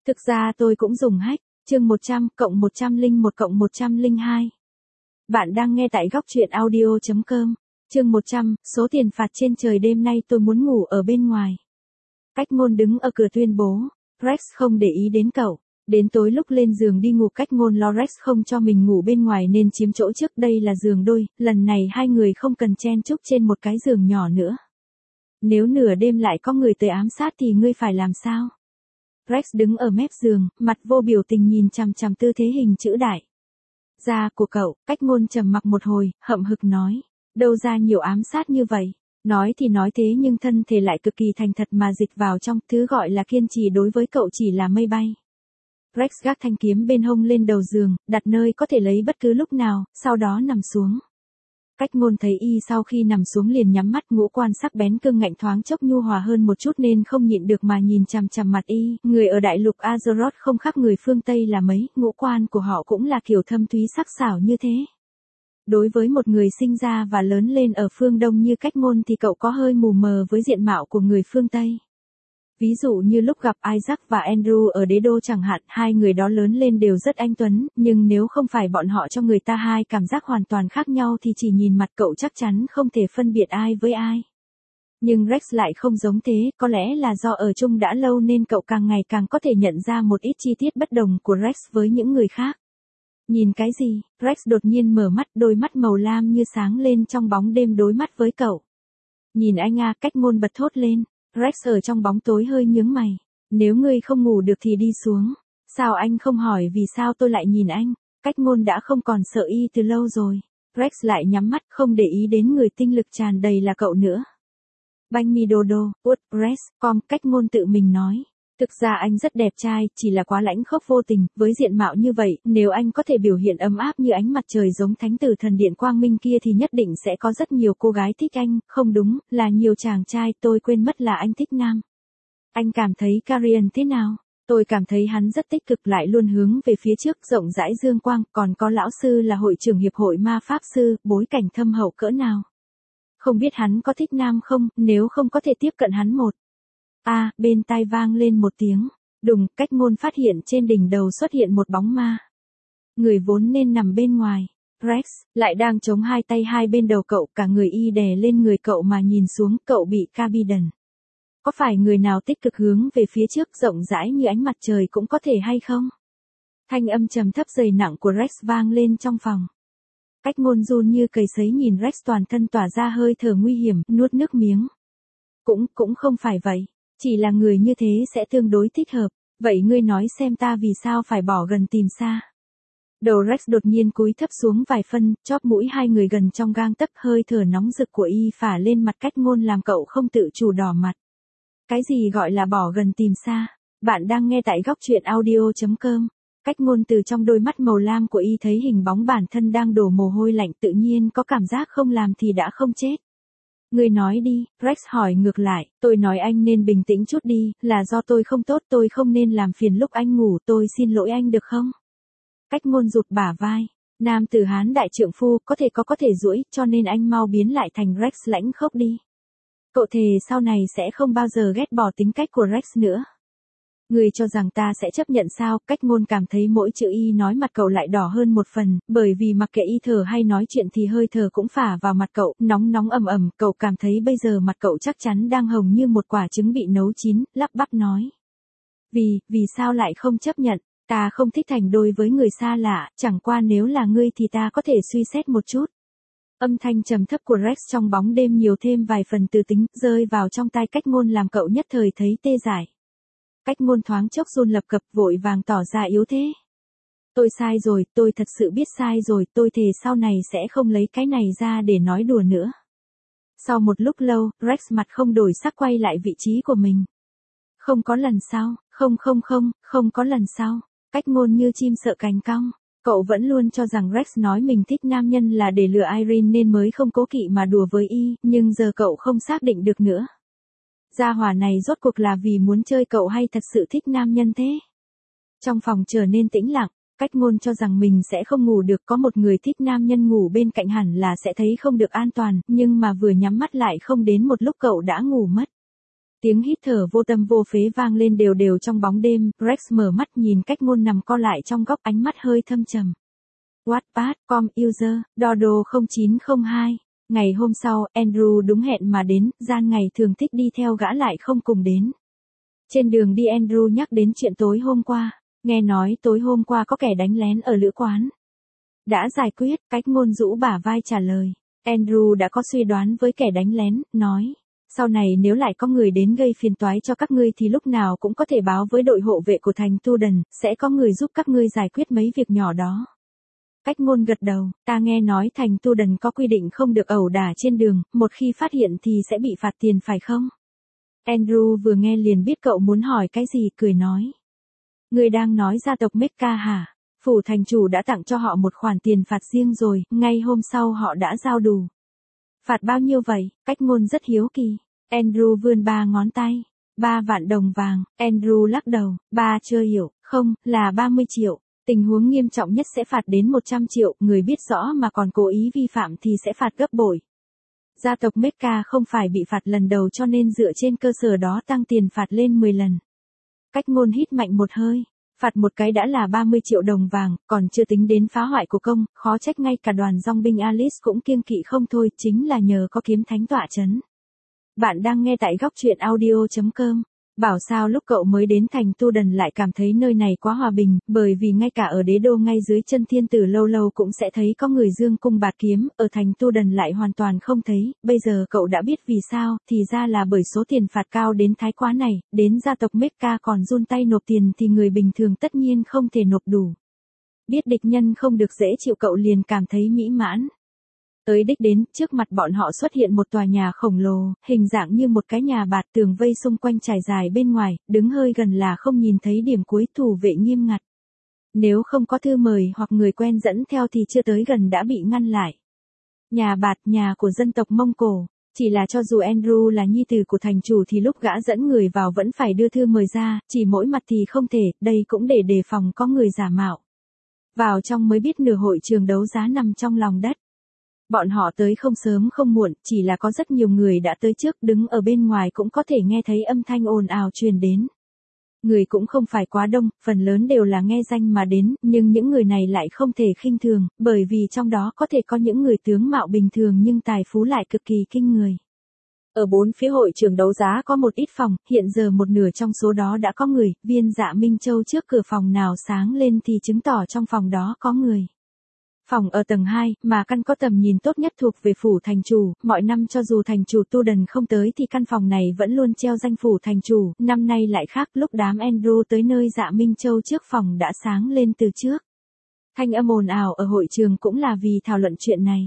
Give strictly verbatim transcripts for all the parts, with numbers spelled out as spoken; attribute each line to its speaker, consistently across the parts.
Speaker 1: Thực ra tôi cũng dùng hack, chương một trăm cộng một trăm lẻ một cộng một trăm lẻ hai. Bạn đang nghe tại góc truyện audio chấm com, chương một trăm, số tiền phạt trên trời đêm nay tôi muốn ngủ ở bên ngoài. Cách Ngôn đứng ở cửa tuyên bố, Rex không để ý đến cậu. Đến tối lúc lên giường đi ngủ Cách Ngôn lo Rex không cho mình ngủ bên ngoài nên chiếm chỗ trước, đây là giường đôi, lần này hai người không cần chen chúc trên một cái giường nhỏ nữa. Nếu nửa đêm lại có người tới ám sát thì ngươi phải làm sao? Rex đứng ở mép giường, mặt vô biểu tình nhìn chằm chằm tư thế hình chữ đại. Da của cậu, Cách Ngôn trầm mặc một hồi, hậm hực nói, đâu ra nhiều ám sát như vậy. Nói thì nói thế nhưng thân thể lại cực kỳ thành thật mà dịch vào trong, thứ gọi là kiên trì đối với cậu chỉ là mây bay. Rex gác thanh kiếm bên hông lên đầu giường, đặt nơi có thể lấy bất cứ lúc nào, sau đó nằm xuống. Cách Ngôn thấy y sau khi nằm xuống liền nhắm mắt, ngũ quan sắc bén cương ngạnh thoáng chốc nhu hòa hơn một chút nên không nhịn được mà nhìn chằm chằm mặt y. Người ở đại lục Azeroth không khác người phương Tây là mấy, ngũ quan của họ cũng là kiểu thâm thúy sắc sảo như thế. Đối với một người sinh ra và lớn lên ở phương Đông như Cách Ngôn thì cậu có hơi mù mờ với diện mạo của người phương Tây. Ví dụ như lúc gặp Isaac và Andrew ở đế đô chẳng hạn, hai người đó lớn lên đều rất anh tuấn, nhưng nếu không phải bọn họ cho người ta hai cảm giác hoàn toàn khác nhau thì chỉ nhìn mặt cậu chắc chắn không thể phân biệt ai với ai. Nhưng Rex lại không giống thế, có lẽ là do ở chung đã lâu nên cậu càng ngày càng có thể nhận ra một ít chi tiết bất đồng của Rex với những người khác. Nhìn cái gì? Rex đột nhiên mở mắt, đôi mắt màu lam như sáng lên trong bóng đêm đối mắt với cậu. Nhìn anh à, Cách Ngôn bật thốt lên. Rex ở trong bóng tối hơi nhướng mày. Nếu ngươi không ngủ được thì đi xuống. Sao anh không hỏi vì sao tôi lại nhìn anh? Cách Ngôn đã không còn sợ y từ lâu rồi. Rex lại nhắm mắt không để ý đến người tinh lực tràn đầy là cậu nữa. Banh mi đô đô, út, Rex, com, Cách Ngôn tự mình nói. Thực ra anh rất đẹp trai, chỉ là quá lãnh khốc vô tình, với diện mạo như vậy, nếu anh có thể biểu hiện ấm áp như ánh mặt trời giống thánh tử thần điện quang minh kia thì nhất định sẽ có rất nhiều cô gái thích anh, không đúng, là nhiều chàng trai, tôi quên mất là anh thích nam. Anh cảm thấy Carian thế nào? Tôi cảm thấy hắn rất tích cực, lại luôn hướng về phía trước, rộng rãi dương quang, còn có lão sư là hội trưởng hiệp hội ma pháp sư, bối cảnh thâm hậu cỡ nào. Không biết hắn có thích nam không, nếu không có thể tiếp cận hắn một. À, bên tai vang lên một tiếng. Đùng, Cách Ngôn phát hiện trên đỉnh đầu xuất hiện một bóng ma. Người vốn nên nằm bên ngoài. Rex, lại đang chống hai tay hai bên đầu cậu, cả người y đè lên người cậu mà nhìn xuống, cậu bị Carbiden. Có phải người nào tích cực hướng về phía trước rộng rãi như ánh mặt trời cũng có thể hay không? Thanh âm trầm thấp dày nặng của Rex vang lên trong phòng. Cách Ngôn run như cầy sấy nhìn Rex toàn thân tỏa ra hơi thở nguy hiểm, nuốt nước miếng. Cũng, cũng không phải vậy. Chỉ là người như thế sẽ tương đối thích hợp. Vậy ngươi nói xem ta vì sao phải bỏ gần tìm xa. Đầu Rex đột nhiên cúi thấp xuống vài phân, chóp mũi hai người gần trong gang tấc, hơi thở nóng rực của y phả lên mặt Cách Ngôn làm cậu không tự chủ đỏ mặt. Cái gì gọi là bỏ gần tìm xa? Bạn đang nghe tại góc truyện audio chấm com. Cách Ngôn từ trong đôi mắt màu lam của y thấy hình bóng bản thân đang đổ mồ hôi lạnh, tự nhiên có cảm giác không làm thì đã không chết. Ngươi nói đi, Rex hỏi ngược lại, tôi nói anh nên bình tĩnh chút đi, là do tôi không tốt, tôi không nên làm phiền lúc anh ngủ, tôi xin lỗi anh được không? Cách Ngôn rụt bả vai, nam tử Hán đại trượng phu, có thể có có thể duỗi, cho nên anh mau biến lại thành Rex lãnh khốc đi. Cậu thề sau này sẽ không bao giờ ghét bỏ tính cách của Rex nữa. Người cho rằng ta sẽ chấp nhận sao? Cách Ngôn cảm thấy mỗi chữ y nói mặt cậu lại đỏ hơn một phần, bởi vì mặc kệ y thở hay nói chuyện thì hơi thở cũng phả vào mặt cậu, nóng nóng ầm ầm, cậu cảm thấy bây giờ mặt cậu chắc chắn đang hồng như một quả trứng bị nấu chín, lắp bắp nói. Vì, vì sao lại không chấp nhận? Ta không thích thành đôi với người xa lạ, chẳng qua nếu là ngươi thì ta có thể suy xét một chút. Âm thanh trầm thấp của Rex trong bóng đêm nhiều thêm vài phần từ tính, rơi vào trong tai Cách Ngôn làm cậu nhất thời thấy tê dại. Cách Ngôn thoáng chốc run lập cập, vội vàng tỏ ra yếu thế. Tôi sai rồi, tôi thật sự biết sai rồi, tôi thề sau này sẽ không lấy cái này ra để nói đùa nữa. Sau một lúc lâu, Rex mặt không đổi sắc quay lại vị trí của mình. Không có lần sau, không không không, không có lần sau. Cách Ngôn như chim sợ cánh cong. Cậu vẫn luôn cho rằng Rex nói mình thích nam nhân là để lừa Irene nên mới không cố kỵ mà đùa với y, nhưng giờ cậu không xác định được nữa. Gia hỏa này rốt cuộc là vì muốn chơi cậu hay thật sự thích nam nhân thế? Trong phòng trở nên tĩnh lặng, Cách Ngôn cho rằng mình sẽ không ngủ được, có một người thích nam nhân ngủ bên cạnh hẳn là sẽ thấy không được an toàn, nhưng mà vừa nhắm mắt lại không đến một lúc cậu đã ngủ mất. Tiếng hít thở vô tâm vô phế vang lên đều đều trong bóng đêm, Rex mở mắt nhìn Cách Ngôn nằm co lại trong góc, ánh mắt hơi thâm trầm. Wattpad, com, user, Dodo không chín không hai. Ngày hôm sau, Andrew đúng hẹn mà đến, Gian ngày thường thích đi theo gã lại không cùng đến. Trên đường đi Andrew nhắc đến chuyện tối hôm qua, nghe nói tối hôm qua có kẻ đánh lén ở lữ quán. Đã giải quyết, Cách Ngôn rũ bả vai trả lời. Andrew đã có suy đoán với kẻ đánh lén, nói. Sau này nếu lại có người đến gây phiền toái cho các ngươi thì lúc nào cũng có thể báo với đội hộ vệ của thành Tuden, sẽ có người giúp các ngươi giải quyết mấy việc nhỏ đó. Cách Ngôn gật đầu, ta nghe nói thành Tuden có quy định không được ẩu đả trên đường, một khi phát hiện thì sẽ bị phạt tiền phải không? Andrew vừa nghe liền biết cậu muốn hỏi cái gì, cười nói. Ngươi đang nói gia tộc Mecca hả? Phủ thành chủ đã tặng cho họ một khoản tiền phạt riêng rồi, ngay hôm sau họ đã giao đủ. Phạt bao nhiêu vậy? Cách Ngôn rất hiếu kỳ. Andrew vươn ba ngón tay. Ba vạn đồng vàng. Andrew lắc đầu. Ba chưa hiểu. Không, là ba mươi triệu. Tình huống nghiêm trọng nhất sẽ phạt đến một trăm triệu. Người biết rõ mà còn cố ý vi phạm thì sẽ phạt gấp bội. Gia tộc Mecca không phải bị phạt lần đầu cho nên dựa trên cơ sở đó tăng tiền phạt lên mười lần. Cách Ngôn hít mạnh một hơi. Phạt một cái đã là ba mươi triệu đồng vàng, còn chưa tính đến phá hoại của công, khó trách ngay cả đoàn dòng binh Alice cũng kiêng kỵ không thôi, chính là nhờ có kiếm thánh tọa chấn. Bạn đang nghe tại góc truyện audio chấm com. Bảo sao lúc cậu mới đến thành Tuden lại cảm thấy nơi này quá hòa bình, bởi vì ngay cả ở đế đô ngay dưới chân thiên tử lâu lâu cũng sẽ thấy có người dương cung bạt kiếm, ở thành Tuden lại hoàn toàn không thấy, bây giờ cậu đã biết vì sao, thì ra là bởi số tiền phạt cao đến thái quá này, đến gia tộc Mecca còn run tay nộp tiền thì người bình thường tất nhiên không thể nộp đủ. Biết địch nhân không được dễ chịu cậu liền cảm thấy mỹ mãn. Tới đích đến, trước mặt bọn họ xuất hiện một tòa nhà khổng lồ, hình dạng như một cái nhà bạt, tường vây xung quanh trải dài bên ngoài, đứng hơi gần là không nhìn thấy điểm cuối, thủ vệ nghiêm ngặt. Nếu không có thư mời hoặc người quen dẫn theo thì chưa tới gần đã bị ngăn lại. Nhà bạt, nhà của dân tộc Mông Cổ, chỉ là cho dù Andrew là nhi tử của thành chủ thì lúc gã dẫn người vào vẫn phải đưa thư mời ra, chỉ mỗi mặt thì không thể, đây cũng để đề phòng có người giả mạo. Vào trong mới biết nửa hội trường đấu giá nằm trong lòng đất. Bọn họ tới không sớm không muộn, chỉ là có rất nhiều người đã tới trước, đứng ở bên ngoài cũng có thể nghe thấy âm thanh ồn ào truyền đến. Người cũng không phải quá đông, phần lớn đều là nghe danh mà đến, nhưng những người này lại không thể khinh thường, bởi vì trong đó có thể có những người tướng mạo bình thường nhưng tài phú lại cực kỳ kinh người. Ở bốn phía hội trường đấu giá có một ít phòng, hiện giờ một nửa trong số đó đã có người, Viên Dạ Minh Châu trước cửa phòng nào sáng lên thì chứng tỏ trong phòng đó có người. Phòng ở tầng hai, mà căn có tầm nhìn tốt nhất thuộc về phủ thành chủ, mọi năm cho dù thành chủ Tuden không tới thì căn phòng này vẫn luôn treo danh phủ thành chủ, năm nay lại khác, lúc đám Andrew tới nơi Dạ Minh Châu trước phòng đã sáng lên từ trước. Thanh âm ồn ào ở hội trường cũng là vì thảo luận chuyện này.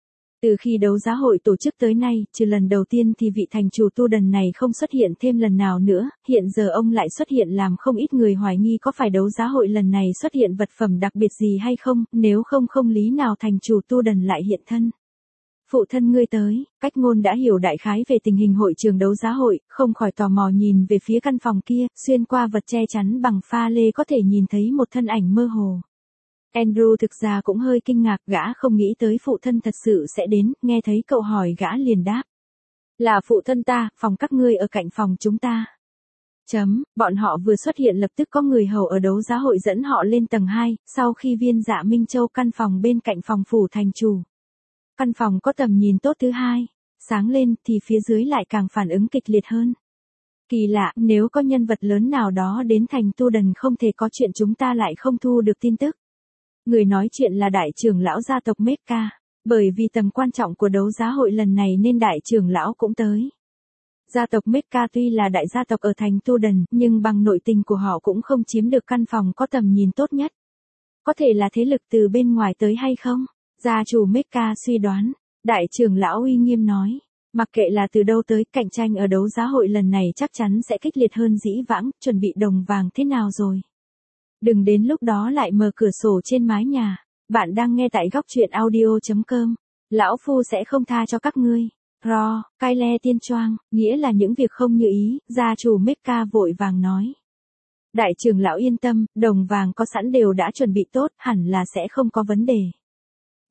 Speaker 1: Từ khi đấu giá hội tổ chức tới nay, trừ lần đầu tiên thì vị thành chủ Tuden này không xuất hiện thêm lần nào nữa, hiện giờ ông lại xuất hiện làm không ít người hoài nghi có phải đấu giá hội lần này xuất hiện vật phẩm đặc biệt gì hay không, nếu không không lý nào thành chủ Tuden lại hiện thân. Phụ thân ngươi tới, Cách Ngôn đã hiểu đại khái về tình hình hội trường đấu giá hội, không khỏi tò mò nhìn về phía căn phòng kia, xuyên qua vật che chắn bằng pha lê có thể nhìn thấy một thân ảnh mơ hồ. Andrew thực ra cũng hơi kinh ngạc, gã không nghĩ tới phụ thân thật sự sẽ đến, nghe thấy cậu hỏi gã liền đáp. Là phụ thân ta, phòng các ngươi ở cạnh phòng chúng ta. Chấm, bọn họ vừa xuất hiện lập tức có người hầu ở đấu giá hội dẫn họ lên tầng hai, sau khi Viên Dạ Minh Châu căn phòng bên cạnh phòng phủ thành chủ. Căn phòng có tầm nhìn tốt thứ hai, sáng lên thì phía dưới lại càng phản ứng kịch liệt hơn. Kỳ lạ, nếu có nhân vật lớn nào đó đến thành Tuden không thể có chuyện chúng ta lại không thu được tin tức. Người nói chuyện là đại trưởng lão gia tộc Mecca, bởi vì tầm quan trọng của đấu giá hội lần này nên đại trưởng lão cũng tới. Gia tộc Mecca tuy là đại gia tộc ở thành Tuden, nhưng bằng nội tình của họ cũng không chiếm được căn phòng có tầm nhìn tốt nhất. Có thể là thế lực từ bên ngoài tới hay không? Gia chủ Mecca suy đoán, đại trưởng lão uy nghiêm nói, mặc kệ là từ đâu tới, cạnh tranh ở đấu giá hội lần này chắc chắn sẽ kịch liệt hơn dĩ vãng, chuẩn bị đồng vàng thế nào rồi? Đừng đến lúc đó lại mở cửa sổ trên mái nhà. Bạn đang nghe tại góc truyện audio chấm com. Lão Phu sẽ không tha cho các ngươi. Ro, cai le tiên choang, nghĩa là những việc không như ý, gia chủ Mecca vội vàng nói. Đại trưởng lão yên tâm, đồng vàng có sẵn đều đã chuẩn bị tốt, hẳn là sẽ không có vấn đề.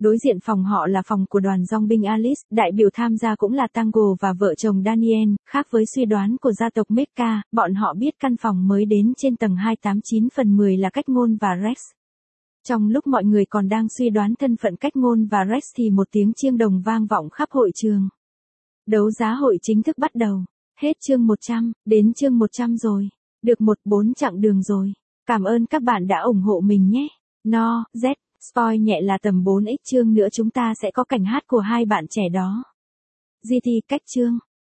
Speaker 1: Đối diện phòng họ là phòng của đoàn dong binh Alice, đại biểu tham gia cũng là Tango và vợ chồng Daniel, khác với suy đoán của gia tộc Mecca, bọn họ biết căn phòng mới đến trên tầng hai tám chín phần mười là Cách Ngôn và Rex. Trong lúc mọi người còn đang suy đoán thân phận Cách Ngôn và Rex thì một tiếng chiêng đồng vang vọng khắp hội trường. Đấu giá hội chính thức bắt đầu. Hết chương một trăm, đến chương một trăm rồi. Được một bốn chặng đường rồi. Cảm ơn các bạn đã ủng hộ mình nhé. No, Z, spoil nhẹ là tầm bốn x chương nữa chúng ta sẽ có cảnh hát của hai bạn trẻ đó. giê tê cách chương.